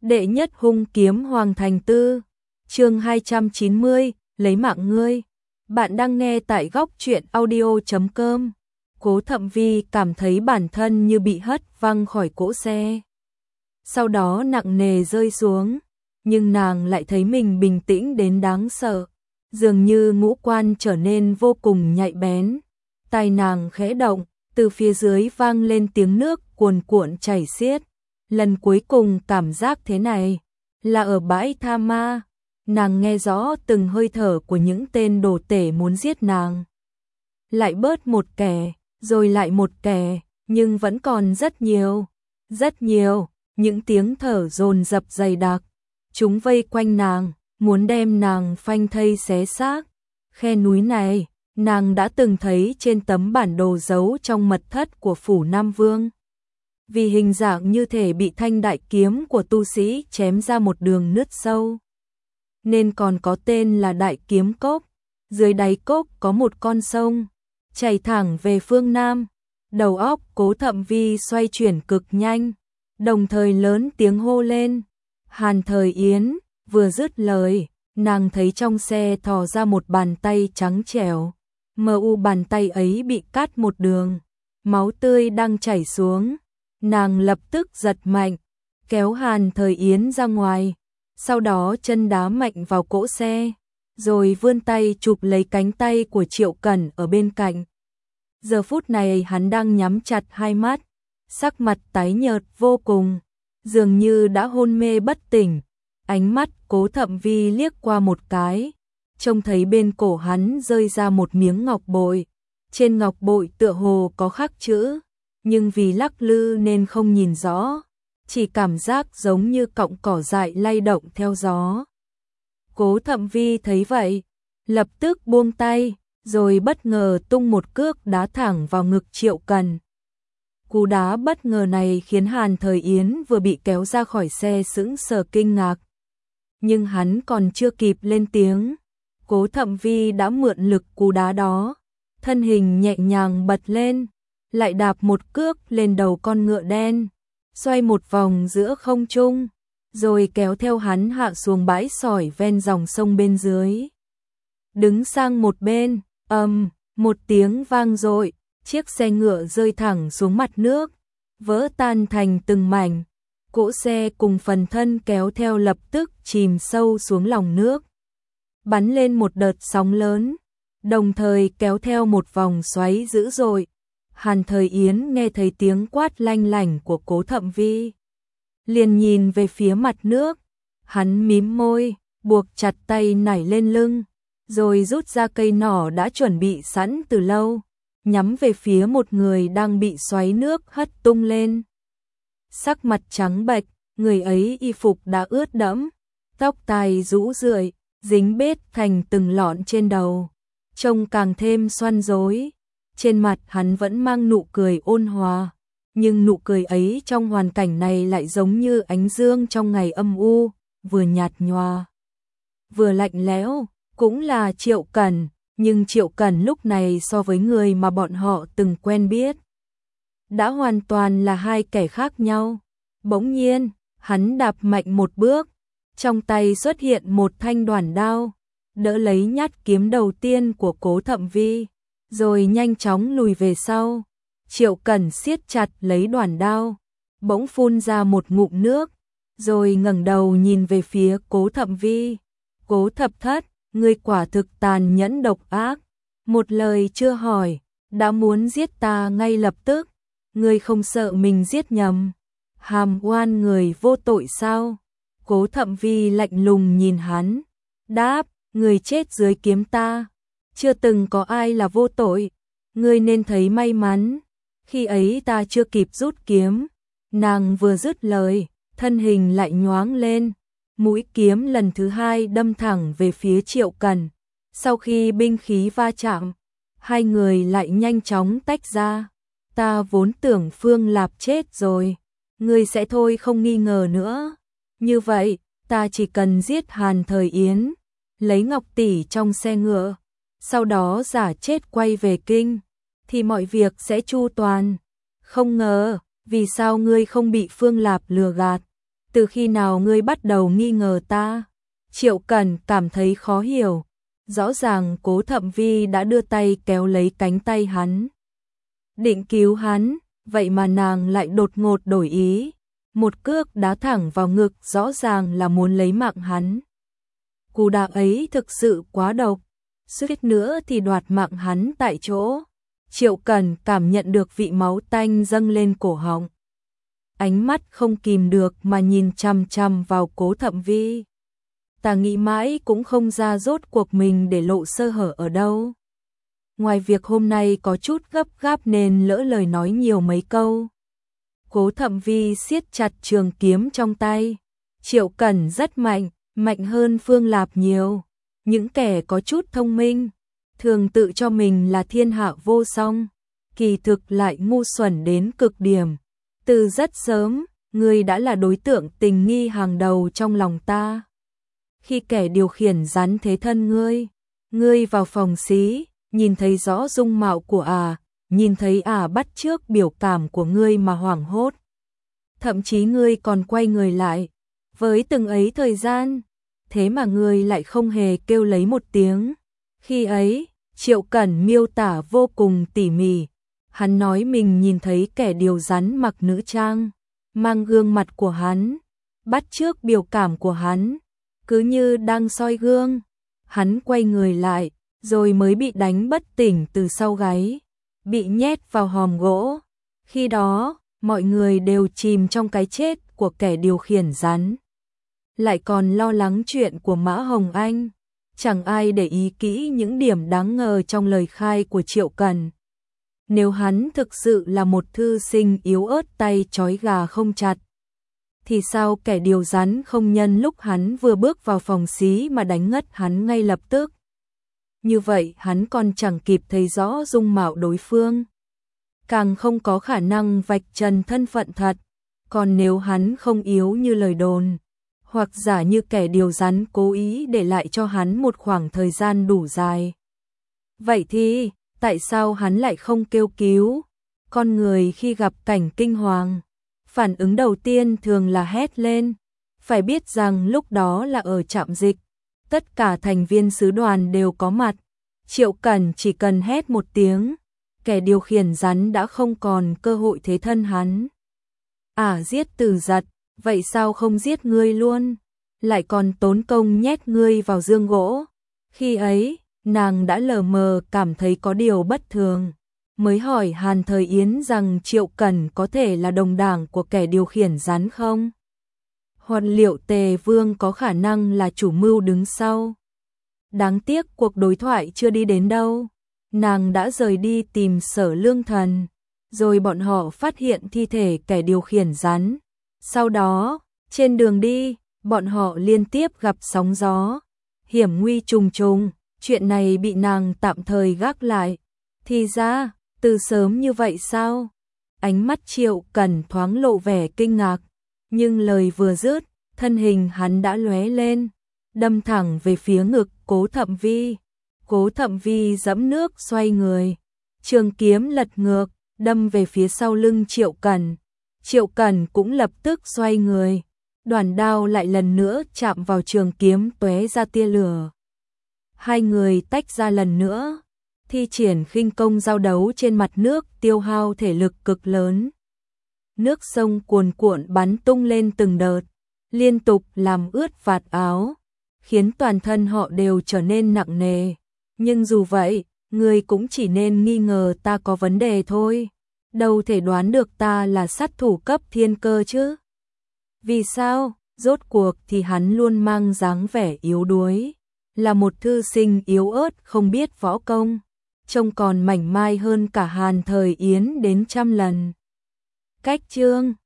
Đệ nhất hung kiếm Hoàng Thành Tư, chương 290, lấy mạng ngươi. Bạn đang nghe tại góc truyện audio.com. Cố Thậm Vi cảm thấy bản thân như bị hất văng khỏi cỗ xe. Sau đó nặng nề rơi xuống, nhưng nàng lại thấy mình bình tĩnh đến đáng sợ. Dường như ngũ quan trở nên vô cùng nhạy bén. Tai nàng khẽ động, từ phía dưới vang lên tiếng nước cuồn cuộn chảy xiết. Lần cuối cùng cảm giác thế này là ở bãi Tha Ma. Nàng nghe rõ từng hơi thở của những tên đồ tể muốn giết nàng. Lại bớt một kẻ, rồi lại một kẻ, nhưng vẫn còn rất nhiều, những tiếng thở dồn dập dày đặc. Chúng vây quanh nàng, muốn đem nàng phanh thây xé xác. Khe núi này, nàng đã từng thấy trên tấm bản đồ giấu trong mật thất của phủ Nam Vương. Vì hình dạng như thể bị thanh đại kiếm của tu sĩ chém ra một đường nứt sâu, nên còn có tên là Đại Kiếm Cốc. Dưới đáy cốc có một con sông chảy thẳng về phương Nam. Đầu óc Cố Thậm Vi xoay chuyển cực nhanh, đồng thời lớn tiếng hô lên: Hàn Thời Yến. Vừa dứt lời, nàng thấy trong xe thò ra một bàn tay trắng trẻo. Bàn tay ấy bị cắt một đường, máu tươi đang chảy xuống. Nàng lập tức giật mạnh, kéo Hàn Thời Yến ra ngoài, sau đó chân đá mạnh vào cỗ xe, rồi vươn tay chụp lấy cánh tay của Triệu Cẩn ở bên cạnh. Giờ phút này hắn đang nhắm chặt hai mắt, sắc mặt tái nhợt vô cùng, dường như đã hôn mê bất tỉnh. Ánh mắt Cố Thậm Vi liếc qua một cái, trông thấy bên cổ hắn rơi ra một miếng ngọc bội. Trên ngọc bội tựa hồ có khắc chữ, nhưng vì lắc lư nên không nhìn rõ, chỉ cảm giác giống như cọng cỏ dại lay động theo gió. Cố Thậm Vi thấy vậy, lập tức buông tay, rồi bất ngờ tung một cước đá thẳng vào ngực Triệu Cẩn. Cú đá bất ngờ này khiến Hàn Thời Yến vừa bị kéo ra khỏi xe sững sờ kinh ngạc. Nhưng hắn còn chưa kịp lên tiếng, Cố Thậm Vi đã mượn lực cú đá đó, thân hình nhẹ nhàng bật lên, lại đạp một cước lên đầu con ngựa đen, xoay một vòng giữa không trung, rồi kéo theo hắn hạ xuống bãi sỏi ven dòng sông bên dưới. Đứng sang một bên, một tiếng vang dội, chiếc xe ngựa rơi thẳng xuống mặt nước, vỡ tan thành từng mảnh. Cỗ xe cùng phần thân kéo theo lập tức chìm sâu xuống lòng nước, bắn lên một đợt sóng lớn, đồng thời kéo theo một vòng xoáy dữ dội. Hàn Thời Yến nghe thấy tiếng quát lanh lảnh của Cố Thậm Vi, liền nhìn về phía mặt nước. Hắn mím môi, buộc chặt tay nảy lên lưng, rồi rút ra cây nỏ đã chuẩn bị sẵn từ lâu, nhắm về phía một người đang bị xoáy nước hất tung lên. Sắc mặt trắng bệch, người ấy y phục đã ướt đẫm, tóc tai rũ rượi, dính bết thành từng lọn trên đầu, trông càng thêm xoăn rối. Trên mặt hắn vẫn mang nụ cười ôn hòa, nhưng nụ cười ấy trong hoàn cảnh này lại giống như ánh dương trong ngày âm u, vừa nhạt nhòa, vừa lạnh lẽo. Cũng là Triệu Cẩn, nhưng Triệu Cẩn lúc này so với người mà bọn họ từng quen biết, đã hoàn toàn là hai kẻ khác nhau. Bỗng nhiên, hắn đạp mạnh một bước, trong tay xuất hiện một thanh đoản đao, đỡ lấy nhát kiếm đầu tiên của Cố Thậm Vi, rồi nhanh chóng lùi về sau. Triệu Cẩn siết chặt lấy đoản đao, bỗng phun ra một ngụm nước, rồi ngẩng đầu nhìn về phía Cố Thậm Vi. Cố Thập Thất, ngươi quả thực tàn nhẫn độc ác, một lời chưa hỏi, đã muốn giết ta ngay lập tức. Ngươi không sợ mình giết nhầm, hàm oan người vô tội sao? Cố Thậm Vi lạnh lùng nhìn hắn, đáp: người chết dưới kiếm ta, chưa từng có ai là vô tội. Ngươi nên thấy may mắn, khi ấy ta chưa kịp rút kiếm. Nàng vừa dứt lời, thân hình lại nhoáng lên, mũi kiếm lần thứ hai đâm thẳng về phía Triệu Cẩn. Sau khi binh khí va chạm, hai người lại nhanh chóng tách ra. Ta vốn tưởng Phương Lạp chết rồi, ngươi sẽ thôi không nghi ngờ nữa. Như vậy, ta chỉ cần giết Hàn Thời Yến, lấy ngọc tỷ trong xe ngựa, sau đó giả chết quay về kinh, thì mọi việc sẽ chu toàn. Không ngờ, vì sao ngươi không bị Phương Lạp lừa gạt? từ khi nào ngươi bắt đầu nghi ngờ ta? Triệu Cẩn cảm thấy khó hiểu. Rõ ràng Cố Thậm Vi đã đưa tay kéo lấy cánh tay hắn, định cứu hắn, vậy mà nàng lại đột ngột đổi ý. Một cước đá thẳng vào ngực, rõ ràng là muốn lấy mạng hắn. Cú đá ấy thực sự quá độc, suýt nữa thì đoạt mạng hắn tại chỗ. Triệu Cẩn cảm nhận được vị máu tanh dâng lên cổ họng. Ánh mắt không kìm được mà nhìn chằm chằm vào Cố Thậm Vi. Ta nghĩ mãi cũng không ra rốt cuộc mình để lộ sơ hở ở đâu. Ngoài việc hôm nay có chút gấp gáp nên lỡ lời nói nhiều mấy câu. Cố Thậm Vi siết chặt trường kiếm trong tay. Triệu Cẩn rất mạnh, mạnh hơn Phương Lạp nhiều. Những kẻ có chút thông minh, thường tự cho mình là thiên hạ vô song, kỳ thực lại ngu xuẩn đến cực điểm. Từ rất sớm, ngươi đã là đối tượng tình nghi hàng đầu trong lòng ta. Khi kẻ điều khiển rắn thế thân ngươi vào phòng xí, nhìn thấy rõ dung mạo của nhìn thấy bắt chước biểu cảm của ngươi mà hoảng hốt. Thậm chí ngươi còn quay người lại, với từng ấy thời gian, thế mà ngươi lại không hề kêu lấy một tiếng. Khi ấy, Triệu Cẩn miêu tả vô cùng tỉ mỉ. Hắn nói mình nhìn thấy kẻ điều rắn mặc nữ trang, mang gương mặt của hắn, bắt chước biểu cảm của hắn, cứ như đang soi gương. Hắn quay người lại, rồi mới bị đánh bất tỉnh từ sau gáy, bị nhét vào hòm gỗ. Khi đó, mọi người đều chìm trong cái chết của kẻ điều khiển rắn. Lại còn lo lắng chuyện của Mã Hồng Anh. Chẳng ai để ý kỹ những điểm đáng ngờ trong lời khai của Triệu Cẩn. Nếu hắn thực sự là một thư sinh yếu ớt tay trói gà không chặt, thì sao kẻ điều rắn không nhân lúc hắn vừa bước vào phòng xí mà đánh ngất hắn ngay lập tức? Như vậy hắn còn chẳng kịp thấy rõ dung mạo đối phương, càng không có khả năng vạch trần thân phận thật. Còn nếu hắn không yếu như lời đồn, hoặc giả như kẻ điều rắn cố ý để lại cho hắn một khoảng thời gian đủ dài, vậy thì tại sao hắn lại không kêu cứu? Con người khi gặp cảnh kinh hoàng, phản ứng đầu tiên thường là hét lên. Phải biết rằng lúc đó là ở trạm dịch, tất cả thành viên sứ đoàn đều có mặt. Triệu Cẩn chỉ cần hét một tiếng, kẻ điều khiển rắn đã không còn cơ hội thế thân hắn. Giết Từ Giật, vậy sao không giết ngươi luôn, lại còn tốn công nhét ngươi vào giương gỗ? Khi ấy, nàng đã lờ mờ cảm thấy có điều bất thường, mới hỏi Hàn Thời Yến rằng Triệu Cẩn có thể là đồng đảng của kẻ điều khiển rắn không? Hoặc liệu Tề Vương có khả năng là chủ mưu đứng sau? Đáng tiếc cuộc đối thoại chưa đi đến đâu. Nàng đã rời đi tìm Sở Lương Thần, rồi bọn họ phát hiện thi thể kẻ điều khiển rắn. Sau đó, trên đường đi, bọn họ liên tiếp gặp sóng gió, hiểm nguy trùng trùng. Chuyện này bị nàng tạm thời gác lại. Thì ra, từ sớm như vậy sao? Ánh mắt Triệu Cẩn thoáng lộ vẻ kinh ngạc, nhưng lời vừa dứt, thân hình hắn đã lóe lên, đâm thẳng về phía ngực Cố Thậm Vi. Cố Thậm Vi giẫm nước xoay người, trường kiếm lật ngược, đâm về phía sau lưng Triệu Cẩn. Triệu Cẩn cũng lập tức xoay người, đoản đao lại lần nữa chạm vào trường kiếm, tóe ra tia lửa. Hai người tách ra lần nữa, thi triển khinh công giao đấu trên mặt nước, tiêu hao thể lực cực lớn. Nước sông cuồn cuộn bắn tung lên từng đợt, liên tục làm ướt vạt áo, khiến toàn thân họ đều trở nên nặng nề. Nhưng dù vậy, người cũng chỉ nên nghi ngờ ta có vấn đề thôi, đâu thể đoán được ta là sát thủ cấp thiên cơ chứ. Vì sao? Rốt cuộc thì hắn luôn mang dáng vẻ yếu đuối, là một thư sinh yếu ớt không biết võ công, trông còn mảnh mai hơn cả Hàn Thời Yến đến trăm lần. Cách chương